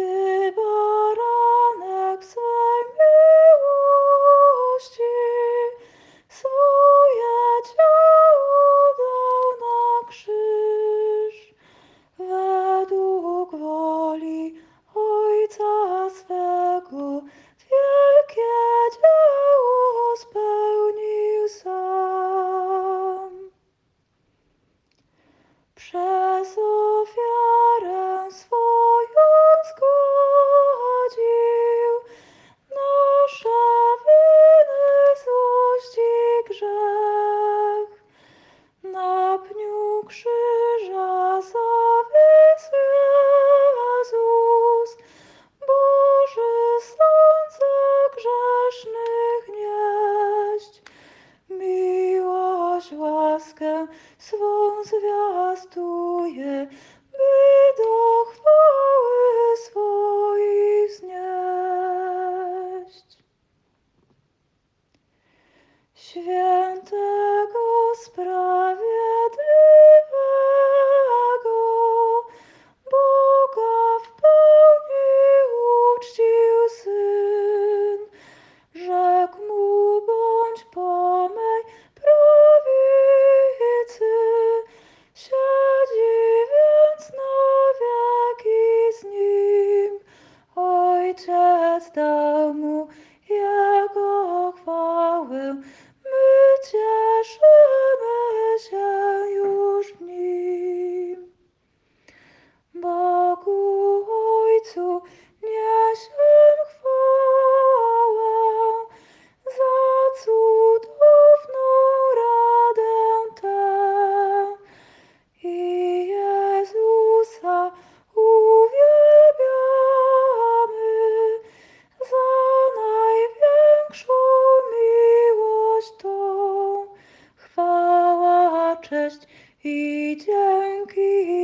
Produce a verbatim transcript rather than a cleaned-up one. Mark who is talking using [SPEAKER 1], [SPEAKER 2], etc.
[SPEAKER 1] Ty baranek swej miłości, swoje ciało dał na krzyż, według woli Ojca swego wielkie dzieło spełnił sam. Przez ofiarę swoją zgodził nasze winy, złość i grzech. Na pniu krzyża zawisł Jezus, Boży Sąd za grzesznych nieść. Miłość, łaskę swą zwiastuje, by do chwały swojej wznieść. Świętego, sprawiedliwego Boga w pełni uczcił Syn, rzekł mu: bądź po mej prawicy, siedzi więc na wieki z nim. Ojciec dał mu jego chwałę, my cieszymy się już w nim. Bogu Ojcu niesiemy chwałę za cudowną radę tę i Jezusa uwielbiamy za największą miłość tą. Chwała, cześć i dzięki